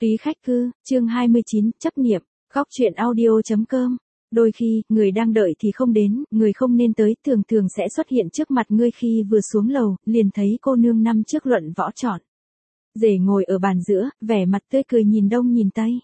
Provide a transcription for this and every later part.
Túy khách cư, chương 29, chấp niệm, góc truyện audio.com. Đôi khi, người đang đợi thì không đến, người không nên tới thường thường sẽ xuất hiện trước mặt ngươi khi vừa xuống lầu, liền thấy cô nương năm trước luận võ chọn. Rể ngồi ở bàn giữa, vẻ mặt tươi cười nhìn đông nhìn tây.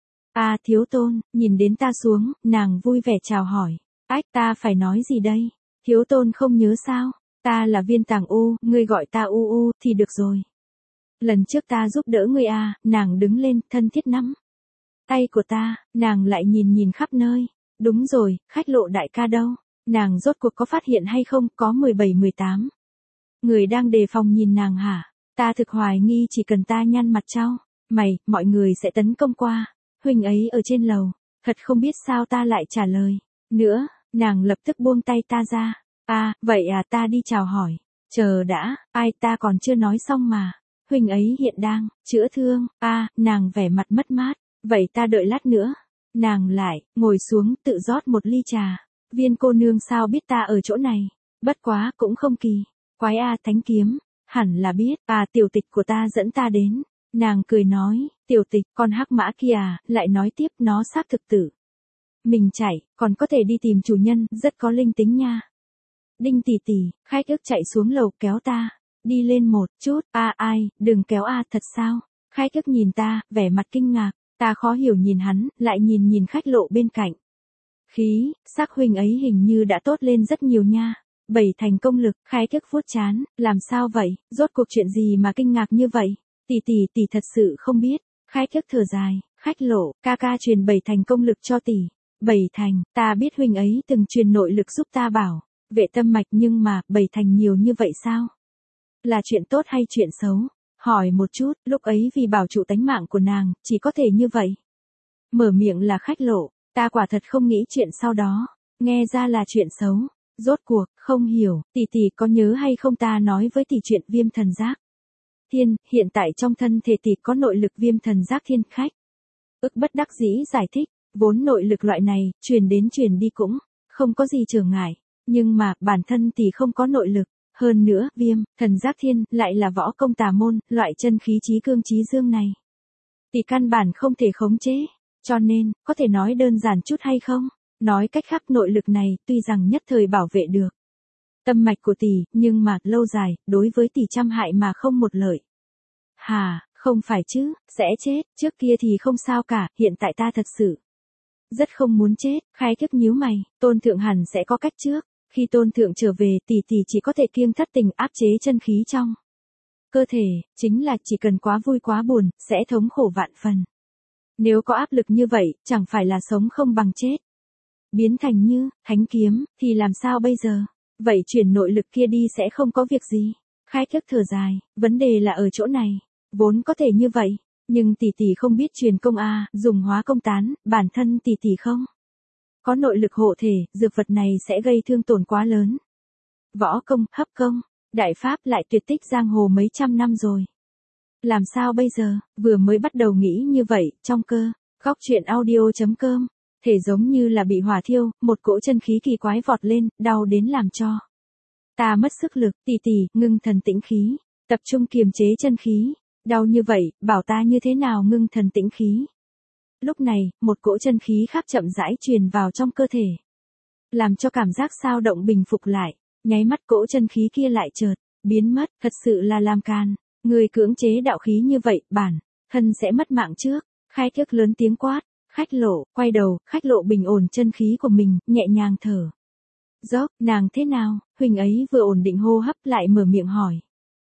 À thiếu tôn, nhìn đến ta xuống, nàng vui vẻ chào hỏi. Ách ta phải nói gì đây? Thiếu tôn không nhớ sao? Ta là Viên Tàng U, ngươi gọi ta U U thì được rồi. Lần trước ta giúp đỡ ngươi à, nàng đứng lên, thân thiết nắm tay của ta, nàng lại nhìn nhìn khắp nơi. Đúng rồi, khách Lộ đại ca đâu? Nàng rốt cuộc có phát hiện hay không, có 17-18 người đang đề phòng nhìn nàng hả? Ta thực hoài nghi chỉ cần ta nhăn mặt trao mày, mọi người sẽ tấn công qua. Huynh ấy ở trên lầu, thật không biết sao ta lại trả lời. Nữa, nàng lập tức buông tay ta ra. À, vậy à, ta đi chào hỏi. Chờ đã, ai ta còn chưa nói xong mà. Huynh ấy hiện đang chữa thương. À, nàng vẻ mặt mất mát. Vậy ta đợi lát nữa. Nàng lại ngồi xuống tự rót một ly trà. Viên cô nương sao biết ta ở chỗ này? Bất quá cũng không kỳ quái a, Thánh Kiếm hẳn là biết. À, tiểu tịch của ta dẫn ta đến. Nàng cười nói, tiểu tịch, con hắc mã kia à, lại nói tiếp, nó xác thực tử mình chạy, còn có thể đi tìm chủ nhân, rất có linh tính nha. Đinh tỷ tỷ, khách ức chạy xuống lầu kéo ta đi lên một chút. À ai, đừng kéo a, thật sao? Khách ức nhìn ta, vẻ mặt kinh ngạc. Ta khó hiểu nhìn hắn, lại nhìn nhìn khách Lộ bên cạnh. Khí sắc huynh ấy hình như đã tốt lên rất nhiều nha. 7 thành công lực. Khách ức vuốt chán, làm sao vậy? Rốt cuộc chuyện gì mà kinh ngạc như vậy? Tỷ thật sự không biết. Khách ức thở dài, khách Lộ, ca ca truyền 7 thành công lực cho tỷ. 7 thành, ta biết huynh ấy từng truyền nội lực giúp ta bảo vệ tâm mạch, nhưng mà 7 thành nhiều như vậy sao? Là chuyện tốt hay chuyện xấu? Hỏi một chút, lúc ấy vì bảo trụ tánh mạng của nàng, chỉ có thể như vậy. Mở miệng là khách Lộ, ta quả thật không nghĩ chuyện sau đó, nghe ra là chuyện xấu. Rốt cuộc, không hiểu, tỷ có nhớ hay không ta nói với tỷ chuyện viêm thần giác thiên, hiện tại trong thân thể tỷ có nội lực viêm thần giác thiên. Khách ức bất đắc dĩ giải thích, vốn nội lực loại này, truyền đến truyền đi cũng không có gì trở ngại, nhưng mà bản thân tỷ không có nội lực. Hơn nữa, viêm, thần giác thiên, lại là võ công tà môn, loại chân khí chí cương chí dương này. Tỷ căn bản không thể khống chế, cho nên, có thể nói đơn giản chút hay không? Nói cách khác, nội lực này, tuy rằng nhất thời bảo vệ được tâm mạch của tỷ, nhưng mà, lâu dài, đối với tỷ trăm hại mà không một lợi. Hà, không phải chứ, sẽ chết, trước kia thì không sao cả, hiện tại ta thật sự rất không muốn chết. Khai kiếp nhíu mày, Tôn thượng hẳn sẽ có cách trước. Khi Tôn thượng trở về, tỷ chỉ có thể kiêng thất tình áp chế chân khí trong cơ thể, chính là chỉ cần quá vui quá buồn, sẽ thống khổ vạn phần. Nếu có áp lực như vậy, chẳng phải là sống không bằng chết. Biến thành như Thánh Kiếm, thì làm sao bây giờ? Vậy chuyển nội lực kia đi sẽ không có việc gì. Khai kiếp thở dài, vấn đề là ở chỗ này. Vốn có thể như vậy, nhưng tỷ không biết truyền công a, dùng hóa công tán, bản thân tỷ không có nội lực hộ thể, dược vật này sẽ gây thương tổn quá lớn. Võ công, hấp công, đại pháp lại tuyệt tích giang hồ mấy trăm năm rồi. Làm sao bây giờ? Vừa mới bắt đầu nghĩ như vậy, trong cơ, góc truyện audio.com, thể giống như là bị hỏa thiêu, một cỗ chân khí kỳ quái vọt lên, đau đến làm cho ta mất sức lực. Tỷ, ngưng thần tĩnh khí, tập trung kiềm chế chân khí. Đau như vậy, bảo ta như thế nào ngưng thần tĩnh khí? Lúc này, một cỗ chân khí khác chậm rãi truyền vào trong cơ thể, làm cho cảm giác xao động bình phục lại. Nháy mắt cỗ chân khí kia lại chợt biến mất, thật sự là làm càn. Người cưỡng chế đạo khí như vậy, bản thân sẽ mất mạng trước. Khai kiếp lớn tiếng quát, khách Lộ, quay đầu, khách Lộ bình ổn chân khí của mình, nhẹ nhàng thở dốc. Nàng thế nào? Huynh ấy vừa ổn định hô hấp lại mở miệng hỏi.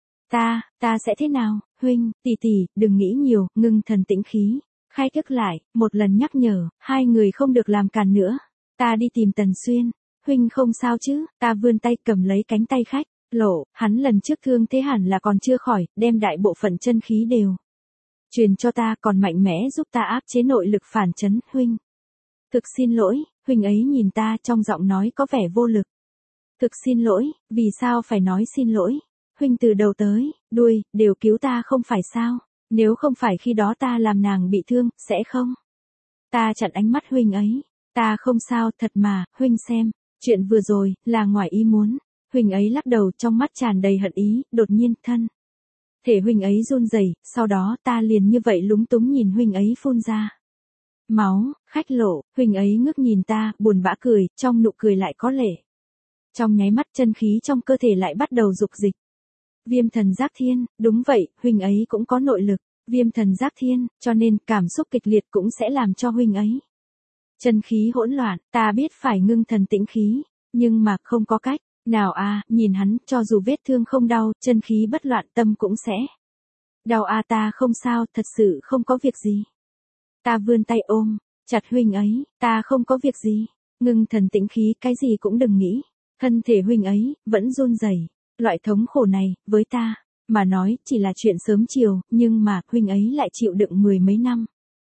Ta sẽ thế nào? Huynh, tỷ, đừng nghĩ nhiều, ngưng thần tĩnh khí. Khai kiếp lại, một lần nhắc nhở, hai người không được làm càn nữa. Ta đi tìm Tần Xuyên. Huynh không sao chứ? Ta vươn tay cầm lấy cánh tay khách Lộ, hắn lần trước thương thế hẳn là còn chưa khỏi, đem đại bộ phận chân khí đều truyền cho ta, còn mạnh mẽ giúp ta áp chế nội lực phản chấn. Huynh, thực xin lỗi. Huynh ấy nhìn ta, trong giọng nói có vẻ vô lực. Thực xin lỗi, vì sao phải nói xin lỗi? Huynh từ đầu tới đuôi đều cứu ta không phải sao? Nếu không phải khi đó ta làm nàng bị thương, sẽ không. Ta chặn ánh mắt huynh ấy. Ta không sao, thật mà, huynh xem, chuyện vừa rồi là ngoài ý muốn. Huynh ấy lắc đầu, trong mắt tràn đầy hận ý, đột nhiên thân Thể huynh ấy run rẩy, sau đó ta liền như vậy lúng túng nhìn huynh ấy phun ra máu. Khách Lộ, huynh ấy ngước nhìn ta, buồn bã cười, trong nụ cười lại có lệ. Trong nháy mắt chân khí trong cơ thể lại bắt đầu dục dịch. Viêm thần giác thiên, đúng vậy, huynh ấy cũng có nội lực. Viêm thần giác thiên, cho nên cảm xúc kịch liệt cũng sẽ làm cho huynh ấy chân khí hỗn loạn. Ta biết phải ngưng thần tĩnh khí, nhưng mà không có cách nào à. Nhìn hắn, cho dù vết thương không đau, chân khí bất loạn, tâm cũng sẽ đau à. Ta không sao, thật sự không có việc gì. Ta vươn tay ôm chặt huynh ấy, ta không có việc gì. Ngưng thần tĩnh khí, cái gì cũng đừng nghĩ. Thân thể huynh ấy vẫn run rẩy. Loại thống khổ này, với ta mà nói, chỉ là chuyện sớm chiều, nhưng mà huynh ấy lại chịu đựng mười mấy năm.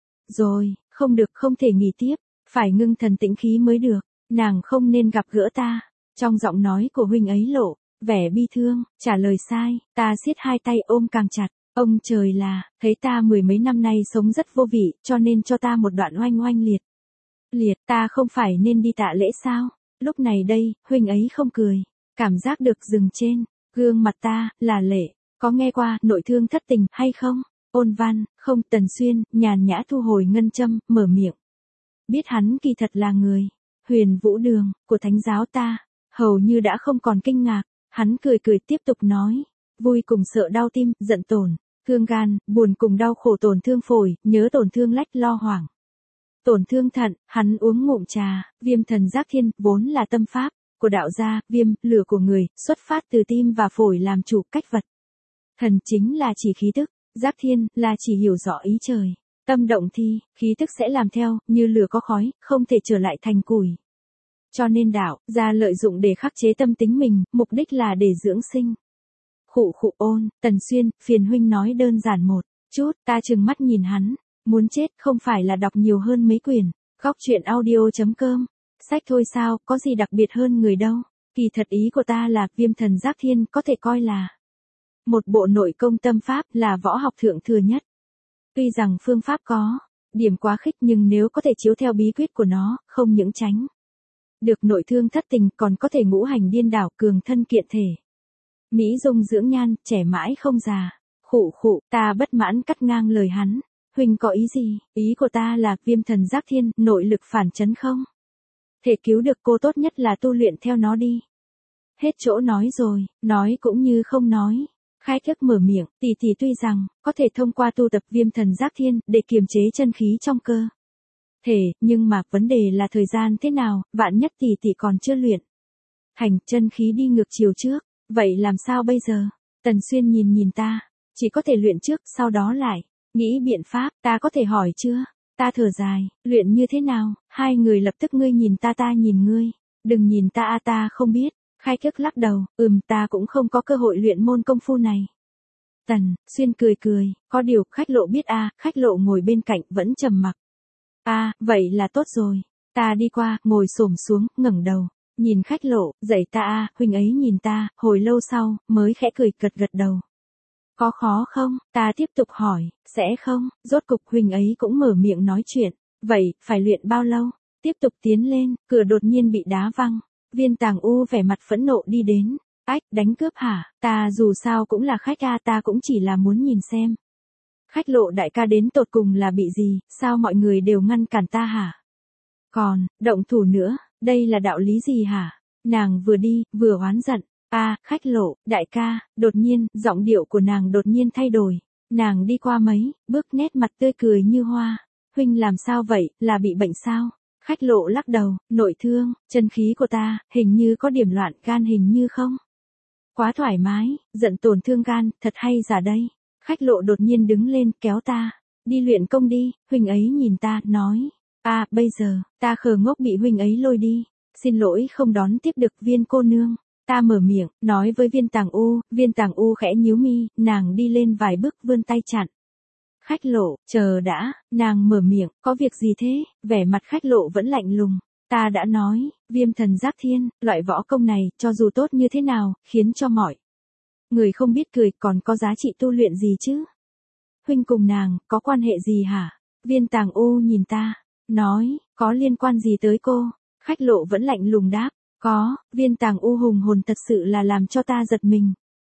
Rồi, không được, không thể nghỉ tiếp, phải ngưng thần tĩnh khí mới được. Nàng không nên gặp gỡ ta. Trong giọng nói của huynh ấy lộ vẻ bi thương, trả lời sai. Ta siết hai tay ôm càng chặt. Ông trời là, thấy ta mười mấy năm nay sống rất vô vị, cho nên cho ta một đoạn oanh oanh liệt. Liệt, ta không phải nên đi tạ lễ sao? Lúc này đây, huynh ấy không cười. Cảm giác được dừng trên gương mặt ta, là lệ. Có nghe qua nội thương thất tình hay không? Ôn Văn, không. Tần Xuyên, nhàn nhã thu hồi ngân châm, mở miệng. Biết hắn kỳ thật là người Huyền Vũ Đường của thánh giáo ta, hầu như đã không còn kinh ngạc. Hắn cười cười tiếp tục nói. Vui cùng sợ đau tim, giận tổn thương gan, buồn cùng đau khổ tổn thương phổi, nhớ tổn thương lách lo hoảng. Tổn thương thận, hắn uống ngụm trà. Viêm thần giác thiên, vốn là tâm pháp của đạo gia. Viêm, lửa của người, xuất phát từ tim và phổi làm chủ. Cách vật thần chính là chỉ khí tức, giác thiên là chỉ hiểu rõ ý trời. Tâm động thi, khí tức sẽ làm theo, như lửa có khói, không thể trở lại thành củi. Cho nên đạo gia lợi dụng để khắc chế tâm tính mình, mục đích là để dưỡng sinh. Khụ khụ. Ôn, Tần Xuyên, phiền huynh nói đơn giản một chút. Ta trừng mắt nhìn hắn, muốn chết, không phải là đọc nhiều hơn mấy quyển Góc truyện audio.com sách thôi sao, có gì đặc biệt hơn người đâu. Kỳ thật ý của ta là, viêm thần giác thiên có thể coi là một bộ nội công tâm pháp, là võ học thượng thừa nhất. Tuy rằng phương pháp có điểm quá khích, nhưng nếu có thể chiếu theo bí quyết của nó, không những tránh được nội thương thất tình, còn có thể ngũ hành điên đảo, cường thân kiện thể. Mỹ dung dưỡng nhan, trẻ mãi không già. Khụ khụ. Ta bất mãn cắt ngang lời hắn. Huynh có ý gì? Ý của ta là, viêm thần giác thiên, nội lực phản chấn không thể cứu được cô, tốt nhất là tu luyện theo nó đi. Hết chỗ nói rồi, nói cũng như không nói. Khai thức mở miệng, tỷ tỷ tuy rằng có thể thông qua tu tập viêm thần giác thiên để kiềm chế chân khí trong cơ thể, nhưng mà vấn đề là thời gian thế nào, vạn nhất tỷ tỷ còn chưa luyện hành, chân khí đi ngược chiều trước, vậy làm sao bây giờ? Tần Xuyên nhìn nhìn ta, chỉ có thể luyện trước, sau đó lại nghĩ biện pháp. Ta có thể hỏi chưa? Ta thở dài, luyện như thế nào? Hai người lập tức, ngươi nhìn ta, ta nhìn ngươi. Đừng nhìn ta a, ta không biết. Khai thức lắc đầu, ta cũng không có cơ hội luyện môn công phu này. Tần Xuyên cười cười, có điều Khách Lộ biết a. Khách Lộ ngồi bên cạnh vẫn trầm mặc. A, vậy là tốt rồi. Ta đi qua, ngồi xổm xuống, ngẩng đầu, nhìn Khách Lộ, dạy ta a. Huynh ấy nhìn ta, hồi lâu sau, mới khẽ cười, gật gật đầu. Có khó không? Ta tiếp tục hỏi. Sẽ không. Rốt cục huynh ấy cũng mở miệng nói chuyện. Vậy, phải luyện bao lâu? Tiếp tục tiến lên, cửa đột nhiên bị đá văng. Viên Tàng U vẻ mặt phẫn nộ đi đến. Ách, đánh cướp hả? Ta dù sao cũng là khách a, ta cũng chỉ là muốn nhìn xem. Khách Lộ đại ca đến tột cùng là bị gì, sao mọi người đều ngăn cản ta hả? Còn, động thủ nữa, đây là đạo lý gì hả? Nàng vừa đi, vừa oán giận. A, Khách Lộ, đại ca. Đột nhiên, giọng điệu của nàng đột nhiên thay đổi. Nàng đi qua mấy bước, nét mặt tươi cười như hoa. Huynh làm sao vậy, là bị bệnh sao? Khách Lộ lắc đầu, nội thương, chân khí của ta, hình như có điểm loạn, gan hình như không quá thoải mái, giận tổn thương gan, thật hay giả đây. Khách Lộ đột nhiên đứng lên, kéo ta, đi luyện công đi. Huynh ấy nhìn ta, nói, a, bây giờ, ta khờ ngốc bị huynh ấy lôi đi. Xin lỗi không đón tiếp được Viên cô nương. Ta mở miệng, nói với Viên Tàng U khẽ nhíu mi, nàng đi lên vài bước vươn tay chặn. Khách Lộ, chờ đã, nàng mở miệng, có việc gì thế? Vẻ mặt Khách Lộ vẫn lạnh lùng. Ta đã nói, viêm thần giác thiên, loại võ công này, cho dù tốt như thế nào, khiến cho mọi người không biết cười, còn có giá trị tu luyện gì chứ? Huynh cùng nàng, có quan hệ gì hả? Viên Tàng U nhìn ta, nói, có liên quan gì tới cô? Khách Lộ vẫn lạnh lùng đáp. Có. Viên Tàng U hùng hồn thật sự là làm cho ta giật mình.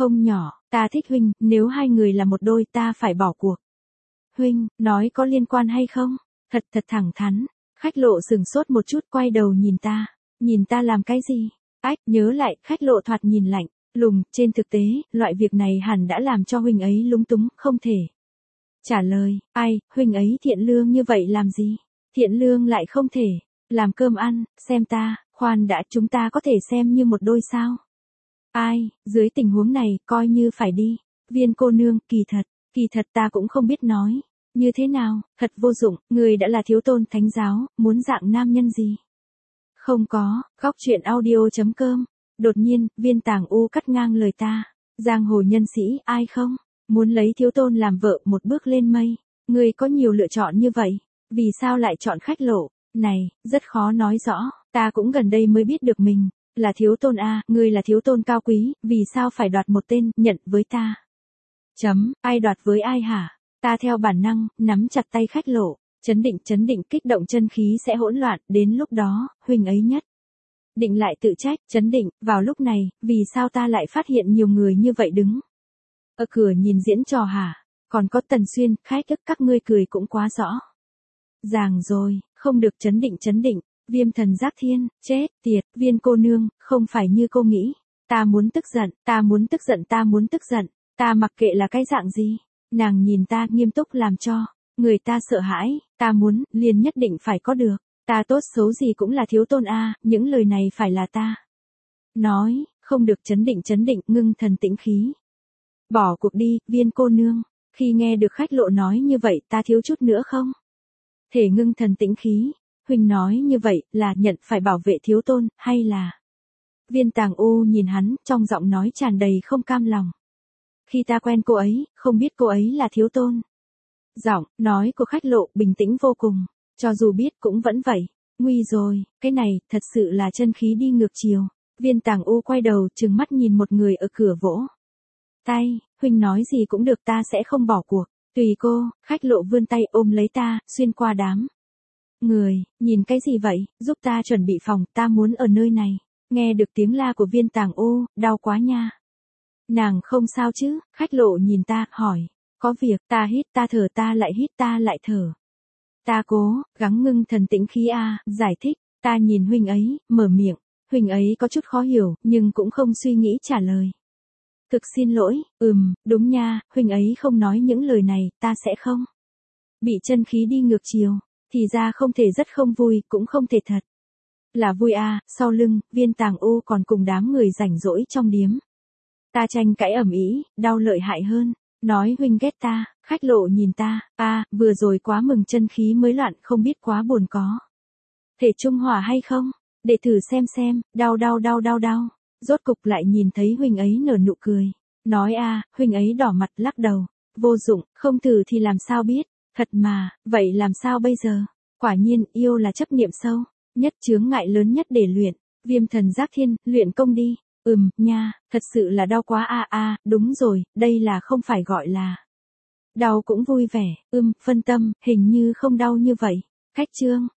Không nhỏ, ta thích huynh, nếu hai người là một đôi ta phải bỏ cuộc. Huynh, nói có liên quan hay không? Thật thẳng thắn. Khách lộ sừng sốt một chút quay đầu nhìn ta. Nhìn ta làm cái gì? Ách, nhớ lại, khách lộ thoạt nhìn lạnh, lùng, trên thực tế, loại việc này hẳn đã làm cho huynh ấy lúng túng, không thể. Trả lời, ai, huynh ấy thiện lương như vậy làm gì? Thiện lương lại không thể. Làm cơm ăn, xem ta, khoan đã chúng ta có thể xem như một đôi sao? Ai, dưới tình huống này, coi như phải đi. Viên cô nương, kỳ thật ta cũng không biết nói. Như thế nào, thật vô dụng, người đã là thiếu tôn thánh giáo, muốn dạng nam nhân gì? Không có, góc chuyện audio.com. Đột nhiên, Viên Tàng U cắt ngang lời ta. Giang hồ nhân sĩ, ai không? Muốn lấy thiếu tôn làm vợ một bước lên mây. Người có nhiều lựa chọn như vậy. Vì sao lại chọn khách lộ? Này, rất khó nói rõ. Ta cũng gần đây mới biết được mình. Là thiếu tôn a, ngươi là thiếu tôn cao quý, vì sao phải đoạt một tên, nhận với ta? Ai đoạt với ai hả? Ta theo bản năng, nắm chặt tay khách lộ, chấn định, kích động chân khí sẽ hỗn loạn, đến lúc đó, huynh ấy nhất. Định lại tự trách, chấn định, vào lúc này, vì sao ta lại phát hiện nhiều người như vậy đứng? Ở cửa nhìn diễn trò hả? Còn có Tần Xuyên, khách ức các ngươi cười cũng quá rõ. Ràng rồi, không được chấn định. Viêm thần giác thiên, chết, tiệt, Viên cô nương, không phải như cô nghĩ. Ta muốn tức giận, ta mặc kệ là cái dạng gì. Nàng nhìn ta nghiêm túc làm cho người ta sợ hãi, ta muốn, liền nhất định phải có được. Ta tốt xấu gì cũng là thiếu tôn a, những lời này phải là ta. Nói, không được chấn định, ngưng thần tĩnh khí. Bỏ cuộc đi, Viên cô nương. Khi nghe được khách lộ nói như vậy ta thiếu chút nữa không? Thể ngưng thần tĩnh khí. Huynh nói như vậy là nhận phải bảo vệ thiếu tôn, hay là... Viên Tàng U nhìn hắn, trong giọng nói tràn đầy không cam lòng. Khi ta quen cô ấy, không biết cô ấy là thiếu tôn. Giọng, nói của khách lộ bình tĩnh vô cùng, cho dù biết cũng vẫn vậy. Nguy rồi, cái này, thật sự là chân khí đi ngược chiều. Viên Tàng U quay đầu, trừng mắt nhìn một người ở cửa vỗ tay, huynh nói gì cũng được ta sẽ không bỏ cuộc. Tùy cô, khách lộ vươn tay ôm lấy ta, xuyên qua đám người, nhìn cái gì vậy, giúp ta chuẩn bị phòng, ta muốn ở nơi này. Nghe được tiếng la của Viên Tàng U, đau quá nha. Nàng không sao chứ, khách lộ nhìn ta, hỏi. Có việc, ta hít ta thở ta lại hít ta lại thở. Ta cố, gắng ngưng thần tĩnh khí giải thích, ta nhìn huynh ấy, mở miệng. Huynh ấy có chút khó hiểu, nhưng cũng không suy nghĩ trả lời. Thực xin lỗi, đúng nha, huynh ấy không nói những lời này, ta sẽ không. Bị chân khí đi ngược chiều, thì ra không thể rất không vui, cũng không thể thật. Là vui sau lưng, Viên Tàng U còn cùng đám người rảnh rỗi trong điếm. Ta tranh cãi ầm ĩ, đau lợi hại hơn. Nói huynh ghét ta, khách lộ nhìn ta, vừa rồi quá mừng chân khí mới loạn không biết quá buồn có. Thể trung hòa hay không? Để thử xem, đau. Rốt cục lại nhìn thấy huynh ấy nở nụ cười. Nói huynh ấy đỏ mặt lắc đầu. Vô dụng, không thử thì làm sao biết. Thật mà, vậy làm sao bây giờ? Quả nhiên, yêu là chấp niệm sâu. Nhất chướng ngại lớn nhất để luyện. Viêm thần giác thiên, luyện công đi. Nha, thật sự là đau quá đúng rồi, đây là không phải gọi là đau cũng vui vẻ, phân tâm, hình như không đau như vậy. Khách trương,